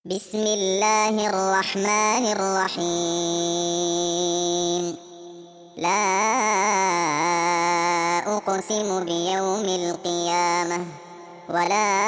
بسم الله الرحمن الرحيم. لا أقسم بيوم القيامة ولا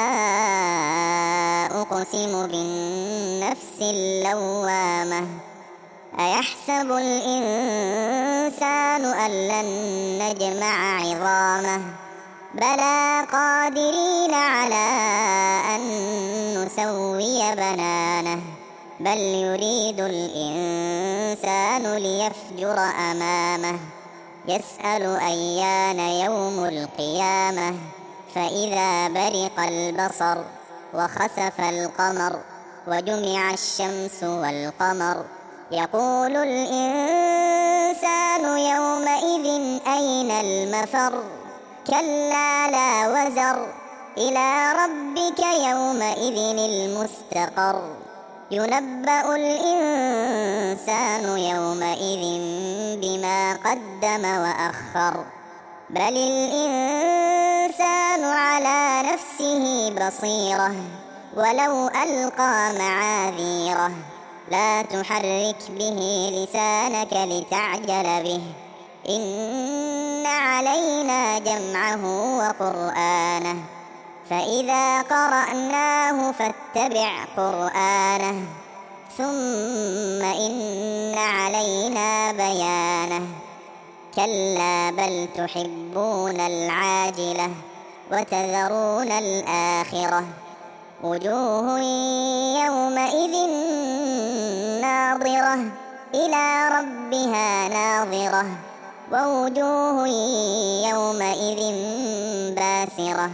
أقسم بالنفس اللوامة. أيحسب الإنسان أن لن نجمع عظامه بلى قادرين على أن نسوي بنانه بل يريد الإنسان ليفجر أمامه يسأل أيان يوم القيامة فإذا برق البصر وخسف القمر وجمع الشمس والقمر يقول الإنسان يومئذ أين المفر كلا لا وزر إلى ربك يومئذ المستقر ينبأ الإنسان يومئذ بما قدم وأخر بل الإنسان على نفسه بصيرة ولو ألقى معاذيره لا تحرك به لسانك لتعجل به إن علينا جمعه وقرآنه فإذا قرأناه فاتبع قرآنه ثم إن علينا بيانه كلا بل تحبون العاجلة وتذرون الآخرة وجوه يومئذ ناظرة إلى ربها ناظرة ووجوه يومئذ باسرة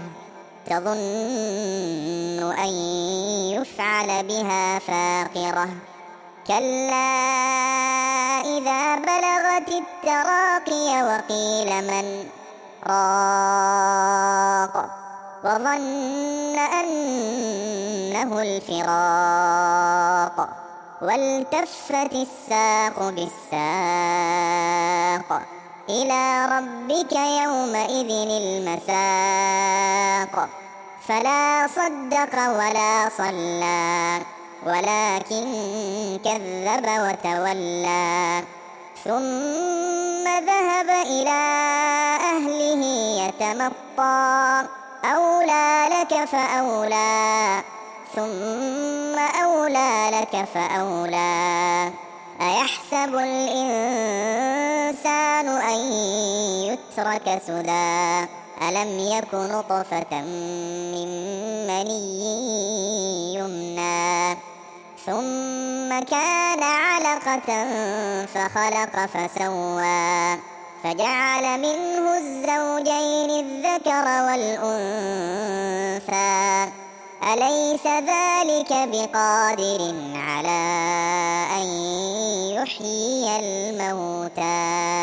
تظن أن يفعل بها فاقرة كلا إذا بلغت التراقي وقيل من راق وظن أنه الفراق والتفت الساق بالساق إلى ربك يومئذ المساق فلا صدق ولا صلى ولكن كذب وتولى ثم ذهب إلى أهله يتمطى أولى لك فأولى ثم أولى لك فأولى أيحسب الإنسان أن يترك سدى ألم يك نطفة من مني يمنى ثم كان علقة فخلق فسوى فجعل منه الزوجين الذكر والأنثى أليس ذلك بقادر على أن يحيي الموتى